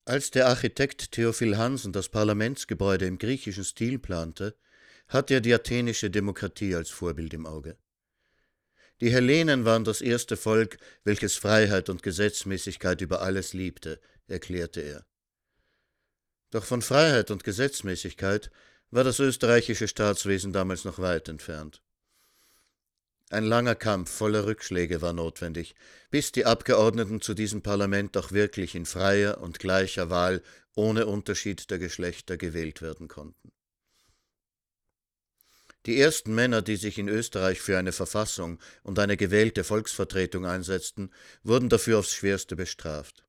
Als der Architekt Theophil Hansen das Parlamentsgebäude im griechischen Stil plante, hatte er die athenische Demokratie als Vorbild im Auge. Die Hellenen waren das erste Volk, welches Freiheit und Gesetzmäßigkeit über alles liebte, erklärte er. Doch von Freiheit und Gesetzmäßigkeit war das österreichische Staatswesen damals noch weit entfernt. Ein langer Kampf voller Rückschläge war notwendig, bis die Abgeordneten zu diesem Parlament auch wirklich in freier und gleicher Wahl ohne Unterschied der Geschlechter gewählt werden konnten. Die ersten Männer, die sich in Österreich für eine Verfassung und eine gewählte Volksvertretung einsetzten, wurden dafür aufs Schwerste bestraft.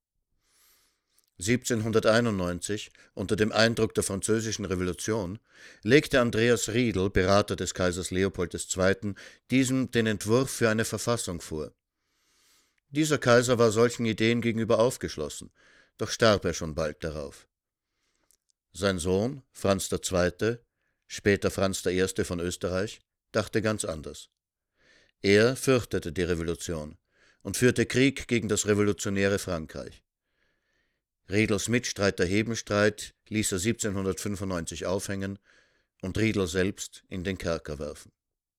1791, unter dem Eindruck der Französischen Revolution, legte Andreas Riedl, Berater des Kaisers Leopold II., diesem den Entwurf für eine Verfassung vor. Dieser Kaiser war solchen Ideen gegenüber aufgeschlossen, doch starb er schon bald darauf. Sein Sohn, Franz II., später Franz I. von Österreich, dachte ganz anders. Er fürchtete die Revolution und führte Krieg gegen das revolutionäre Frankreich. Riedls Mitstreiter Hebenstreit ließ er 1795 aufhängen und Riedl selbst in den Kerker werfen.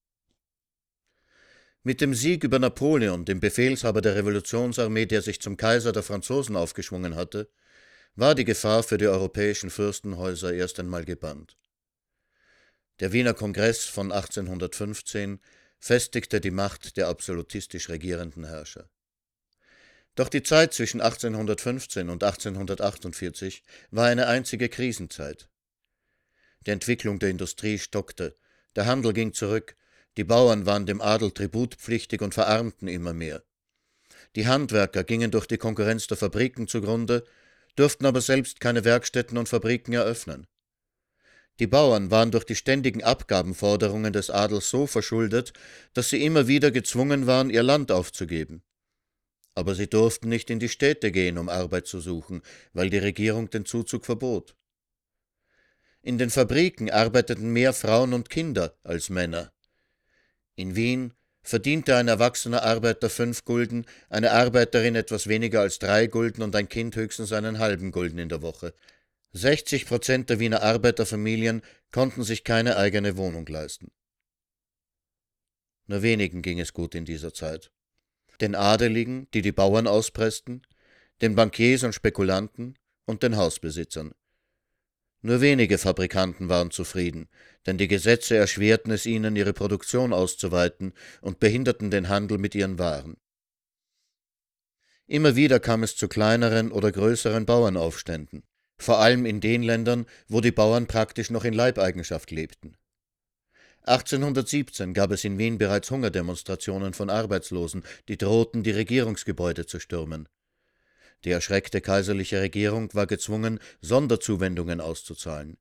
Mit dem Sieg über Napoleon, dem Befehlshaber der Revolutionsarmee, der sich zum Kaiser der Franzosen aufgeschwungen hatte, war die Gefahr für die europäischen Fürstenhäuser erst einmal gebannt. Der Wiener Kongress von 1815 festigte die Macht der absolutistisch regierenden Herrscher. Doch die Zeit zwischen 1815 und 1848 war eine einzige Krisenzeit. Die Entwicklung der Industrie stockte, der Handel ging zurück, die Bauern waren dem Adel tributpflichtig und verarmten immer mehr. Die Handwerker gingen durch die Konkurrenz der Fabriken zugrunde, durften aber selbst keine Werkstätten und Fabriken eröffnen. Die Bauern waren durch die ständigen Abgabenforderungen des Adels so verschuldet, dass sie immer wieder gezwungen waren, ihr Land aufzugeben. Aber sie durften nicht in die Städte gehen, um Arbeit zu suchen, weil die Regierung den Zuzug verbot. In den Fabriken arbeiteten mehr Frauen und Kinder als Männer. In Wien verdiente ein erwachsener Arbeiter 5 Gulden, eine Arbeiterin etwas weniger als 3 Gulden und ein Kind höchstens einen halben Gulden in der Woche. 60% der Wiener Arbeiterfamilien konnten sich keine eigene Wohnung leisten. Nur wenigen ging es gut in dieser Zeit. Den Adeligen, die die Bauern auspressten, den Bankiers und Spekulanten und den Hausbesitzern. Nur wenige Fabrikanten waren zufrieden, denn die Gesetze erschwerten es ihnen, ihre Produktion auszuweiten und behinderten den Handel mit ihren Waren. Immer wieder kam es zu kleineren oder größeren Bauernaufständen, vor allem in den Ländern, wo die Bauern praktisch noch in Leibeigenschaft lebten. 1817 gab es in Wien bereits Hungerdemonstrationen von Arbeitslosen, die drohten, die Regierungsgebäude zu stürmen. Die erschreckte kaiserliche Regierung war gezwungen, Sonderzuwendungen auszuzahlen.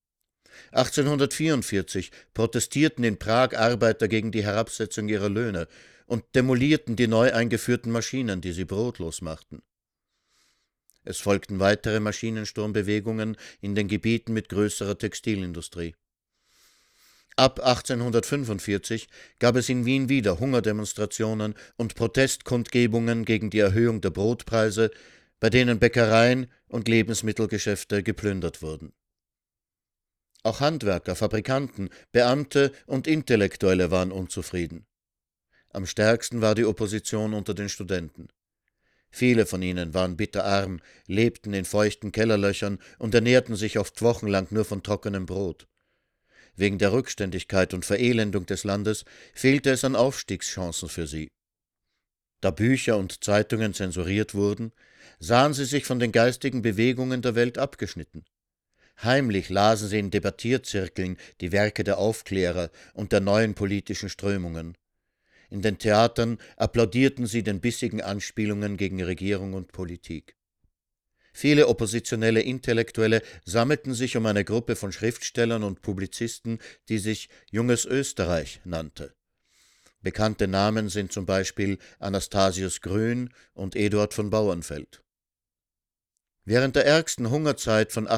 1844 protestierten in Prag Arbeiter gegen die Herabsetzung ihrer Löhne und demolierten die neu eingeführten Maschinen, die sie brotlos machten. Es folgten weitere Maschinensturmbewegungen in den Gebieten mit größerer Textilindustrie. Ab 1845 gab es in Wien wieder Hungerdemonstrationen und Protestkundgebungen gegen die Erhöhung der Brotpreise, bei denen Bäckereien und Lebensmittelgeschäfte geplündert wurden. Auch Handwerker, Fabrikanten, Beamte und Intellektuelle waren unzufrieden. Am stärksten war die Opposition unter den Studenten. Viele von ihnen waren bitterarm, lebten in feuchten Kellerlöchern und ernährten sich oft wochenlang nur von trockenem Brot. Wegen der Rückständigkeit und Verelendung des Landes fehlte es an Aufstiegschancen für sie. Da Bücher und Zeitungen zensuriert wurden, sahen sie sich von den geistigen Bewegungen der Welt abgeschnitten. Heimlich lasen sie in Debattierzirkeln die Werke der Aufklärer und der neuen politischen Strömungen. In den Theatern applaudierten sie den bissigen Anspielungen gegen Regierung und Politik. Viele oppositionelle Intellektuelle sammelten sich um eine Gruppe von Schriftstellern und Publizisten, die sich »Junges Österreich« nannte. Bekannte Namen sind zum Beispiel Anastasius Grün und Eduard von Bauernfeld. Während der ärgsten Hungerzeit von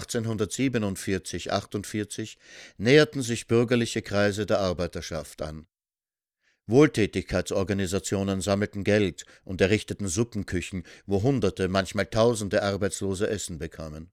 1847/48 näherten sich bürgerliche Kreise der Arbeiterschaft an. Wohltätigkeitsorganisationen sammelten Geld und errichteten Suppenküchen, wo Hunderte, manchmal Tausende Arbeitslose Essen bekamen.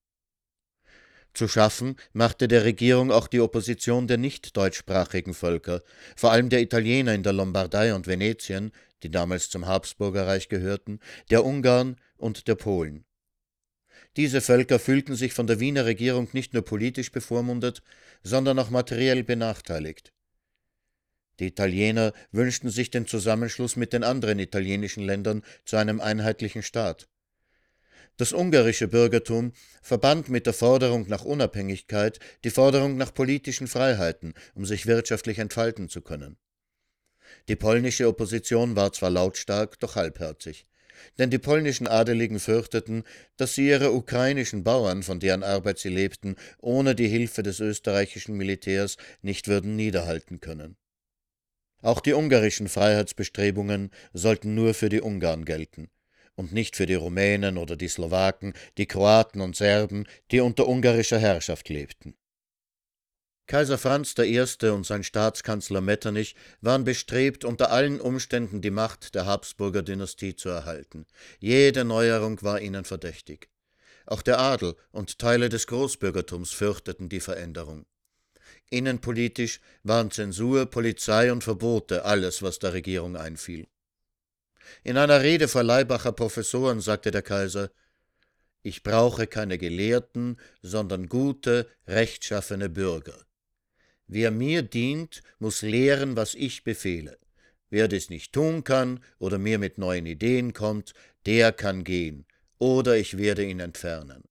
Zu schaffen machte der Regierung auch die Opposition der nicht deutschsprachigen Völker, vor allem der Italiener in der Lombardei und Venetien, die damals zum Habsburgerreich gehörten, der Ungarn und der Polen. Diese Völker fühlten sich von der Wiener Regierung nicht nur politisch bevormundet, sondern auch materiell benachteiligt. Die Italiener wünschten sich den Zusammenschluss mit den anderen italienischen Ländern zu einem einheitlichen Staat. Das ungarische Bürgertum verband mit der Forderung nach Unabhängigkeit die Forderung nach politischen Freiheiten, um sich wirtschaftlich entfalten zu können. Die polnische Opposition war zwar lautstark, doch halbherzig. Denn die polnischen Adeligen fürchteten, dass sie ihre ukrainischen Bauern, von deren Arbeit sie lebten, ohne die Hilfe des österreichischen Militärs nicht würden niederhalten können. Auch die ungarischen Freiheitsbestrebungen sollten nur für die Ungarn gelten und nicht für die Rumänen oder die Slowaken, die Kroaten und Serben, die unter ungarischer Herrschaft lebten. Kaiser Franz I. und sein Staatskanzler Metternich waren bestrebt, unter allen Umständen die Macht der Habsburger Dynastie zu erhalten. Jede Neuerung war ihnen verdächtig. Auch der Adel und Teile des Großbürgertums fürchteten die Veränderung. Innenpolitisch waren Zensur, Polizei und Verbote alles, was der Regierung einfiel. In einer Rede vor Laibacher Professoren sagte der Kaiser: »Ich brauche keine Gelehrten, sondern gute, rechtschaffene Bürger. Wer mir dient, muss lehren, was ich befehle. Wer dies nicht tun kann oder mir mit neuen Ideen kommt, der kann gehen, oder ich werde ihn entfernen.«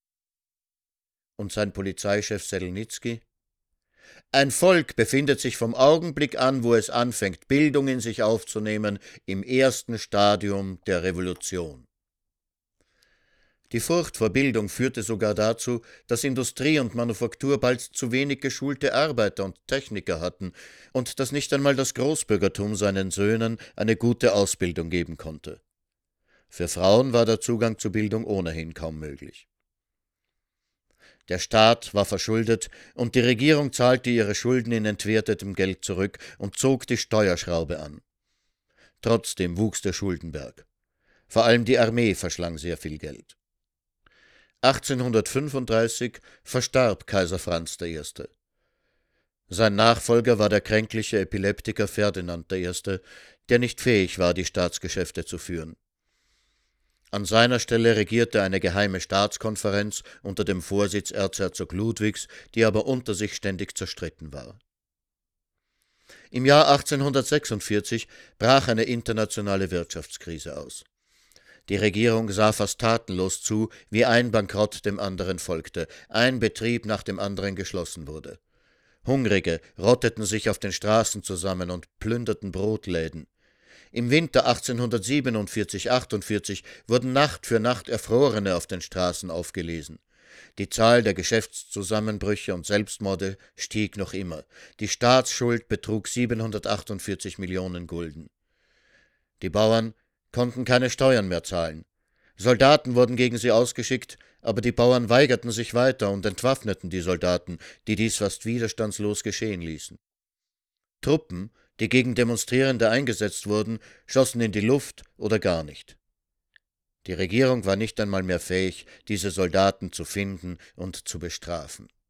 Und sein Polizeichef Selnitzky: »Ein Volk befindet sich vom Augenblick an, wo es anfängt, Bildung in sich aufzunehmen, im ersten Stadium der Revolution.« Die Furcht vor Bildung führte sogar dazu, dass Industrie und Manufaktur bald zu wenig geschulte Arbeiter und Techniker hatten und dass nicht einmal das Großbürgertum seinen Söhnen eine gute Ausbildung geben konnte. Für Frauen war der Zugang zu Bildung ohnehin kaum möglich. Der Staat war verschuldet und die Regierung zahlte ihre Schulden in entwertetem Geld zurück und zog die Steuerschraube an. Trotzdem wuchs der Schuldenberg. Vor allem die Armee verschlang sehr viel Geld. 1835 verstarb Kaiser Franz I. Sein Nachfolger war der kränkliche Epileptiker Ferdinand I., der nicht fähig war, die Staatsgeschäfte zu führen. An seiner Stelle regierte eine geheime Staatskonferenz unter dem Vorsitz Erzherzog Ludwigs, die aber unter sich ständig zerstritten war. Im Jahr 1846 brach eine internationale Wirtschaftskrise aus. Die Regierung sah fast tatenlos zu, wie ein Bankrott dem anderen folgte, ein Betrieb nach dem anderen geschlossen wurde. Hungrige rotteten sich auf den Straßen zusammen und plünderten Brotläden. Im Winter 1847/48 wurden Nacht für Nacht Erfrorene auf den Straßen aufgelesen. Die Zahl der Geschäftszusammenbrüche und Selbstmorde stieg noch immer. Die Staatsschuld betrug 748 Millionen Gulden. Die Bauern konnten keine Steuern mehr zahlen. Soldaten wurden gegen sie ausgeschickt, aber die Bauern weigerten sich weiter und entwaffneten die Soldaten, die dies fast widerstandslos geschehen ließen. Truppen, die gegen Demonstrierende eingesetzt wurden, schossen in die Luft oder gar nicht. Die Regierung war nicht einmal mehr fähig, diese Soldaten zu finden und zu bestrafen.